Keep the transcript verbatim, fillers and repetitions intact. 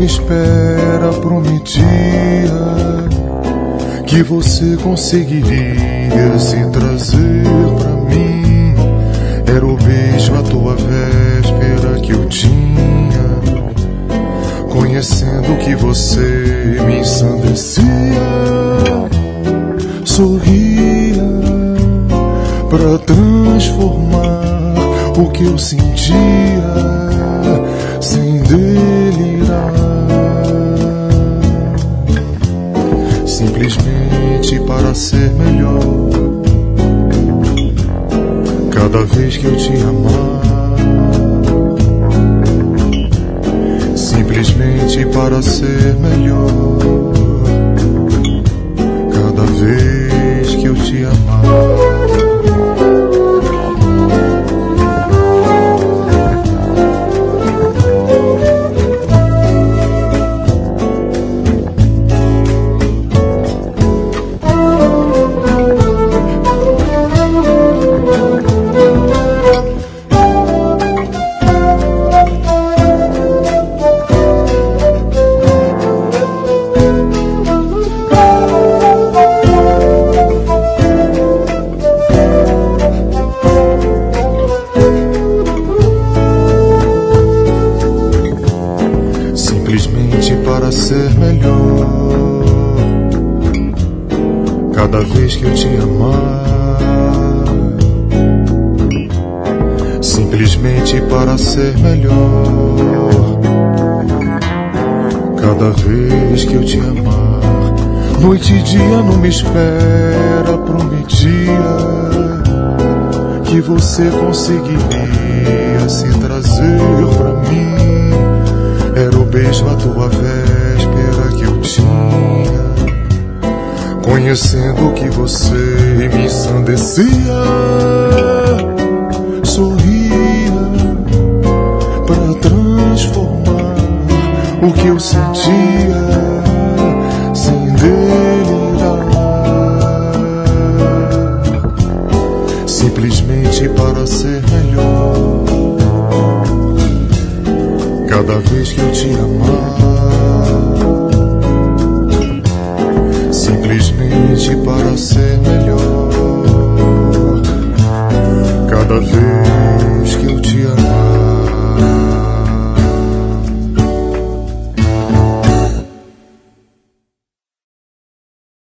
numa espera prometia que você conseguiria se trazer pra mim. Era o beijo à tua véspera que eu tinha, conhecendo que você me ensandecia. Sorria pra transformar o que eu sentia sem delirar, simplesmente para ser melhor cada vez que eu te amar, simplesmente para ser melhor cada vez que eu te amar. Simplesmente para ser melhor cada vez que eu te amar, simplesmente para ser melhor cada vez que eu te amar. Noite e dia numa espera prometia que você conseguiria se trazer pra mim. Era o beijo à tua véspera que eu tinha, conhecendo que você me ensandecia. Sorria pra transformar o que eu sentia sem delirar, simplesmente para ser melhor cada vez que eu te amar, simplesmente para ser melhor cada vez que eu te amar.